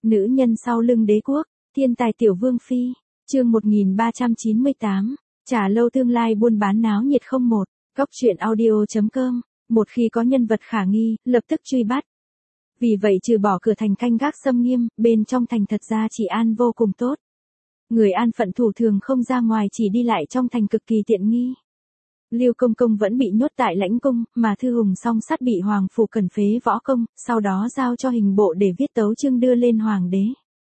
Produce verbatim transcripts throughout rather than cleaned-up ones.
Nữ nhân sau lưng đế quốc, thiên tài tiểu vương phi, chương một nghìn ba trăm chín mươi tám, trà lâu tương lai buôn bán náo nhiệt không một, góc truyện audio.com, một khi có nhân vật khả nghi, lập tức truy bắt. Vì vậy trừ bỏ cửa thành canh gác xâm nghiêm, bên trong thành thật ra trị an vô cùng tốt. Người an phận thủ thường không ra ngoài, chỉ đi lại trong thành cực kỳ tiện nghi. Lưu Công Công vẫn bị nhốt tại lãnh cung, mà Thư Hùng Song Sắt bị Hoàng Phủ Cần phế võ công, sau đó giao cho hình bộ để viết tấu chương đưa lên Hoàng đế.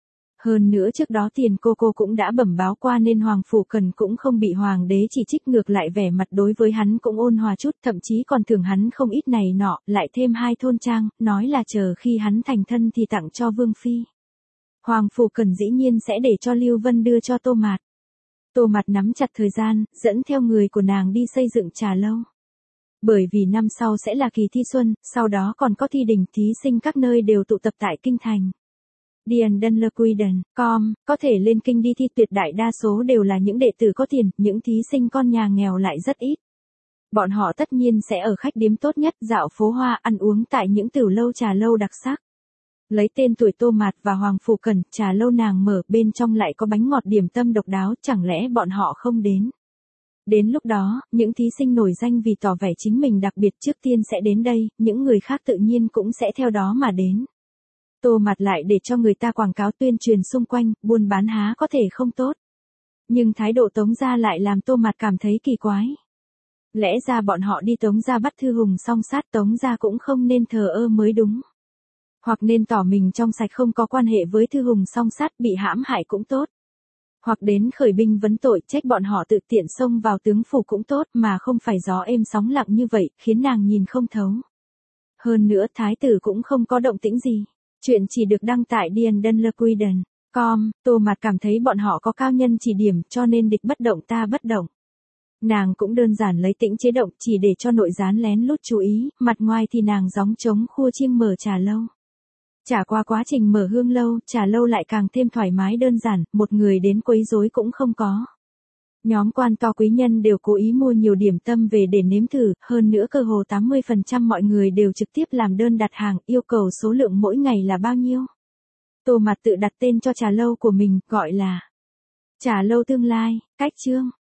Hơn nữa trước đó Tiền cô cô cũng đã bẩm báo qua nên Hoàng Phủ Cần cũng không bị Hoàng đế chỉ trích, ngược lại vẻ mặt đối với hắn cũng ôn hòa chút, thậm chí còn thưởng hắn không ít này nọ, lại thêm hai thôn trang, nói là chờ khi hắn thành thân thì tặng cho Vương Phi. Hoàng Phủ Cần dĩ nhiên sẽ để cho Lưu Vân đưa cho Tô Mạt. Tô Mạt nắm chặt thời gian, dẫn theo người của nàng đi xây dựng trà lâu. Bởi vì năm sau sẽ là kỳ thi xuân, sau đó còn có thi đình, thí sinh các nơi đều tụ tập tại kinh thành. Điền Đân Lơ Quy Đần, com, có thể lên kinh đi thi, tuyệt đại đa số đều là những đệ tử có tiền, những thí sinh con nhà nghèo lại rất ít. Bọn họ tất nhiên sẽ ở khách điếm tốt nhất, dạo phố hoa, ăn uống tại những tửu lâu trà lâu đặc sắc. Lấy tên tuổi Tô Mạt và Hoàng Phủ Cần, trà lâu nàng mở, bên trong lại có bánh ngọt điểm tâm độc đáo, chẳng lẽ bọn họ không đến. Đến lúc đó, những thí sinh nổi danh vì tỏ vẻ chính mình đặc biệt trước tiên sẽ đến đây, những người khác tự nhiên cũng sẽ theo đó mà đến. Tô Mạt lại để cho người ta quảng cáo tuyên truyền xung quanh, buôn bán há có thể không tốt. Nhưng thái độ Tống gia lại làm Tô Mạt cảm thấy kỳ quái. Lẽ ra bọn họ đi Tống gia bắt Thư Hùng Song Sát, Tống gia cũng không nên thờ ơ mới đúng. Hoặc nên tỏ mình trong sạch, không có quan hệ với Thư Hùng Song Sát, bị hãm hại cũng tốt. Hoặc đến khởi binh vấn tội, trách bọn họ tự tiện xông vào tướng phủ cũng tốt, mà không phải gió êm sóng lặng như vậy, khiến nàng nhìn không thấu. Hơn nữa thái tử cũng không có động tĩnh gì. Chuyện chỉ được đăng tại Điền Đân Lơ Quy Đần. Com, Tô Mạt cảm thấy bọn họ có cao nhân chỉ điểm, cho nên địch bất động ta bất động. Nàng cũng đơn giản lấy tĩnh chế động, chỉ để cho nội gián lén lút chú ý, mặt ngoài thì nàng gióng trống khua chiêng mở trà lâu. Trải qua quá trình mở hương lâu, trà lâu lại càng thêm thoải mái đơn giản, một người đến quấy rối cũng không có. Nhóm quan to quý nhân đều cố ý mua nhiều điểm tâm về để nếm thử, hơn nữa cơ hồ tám mươi phần trăm mọi người đều trực tiếp làm đơn đặt hàng, yêu cầu số lượng mỗi ngày là bao nhiêu. Tô Mạt tự đặt tên cho trà lâu của mình, gọi là Trà lâu tương lai, cách chương.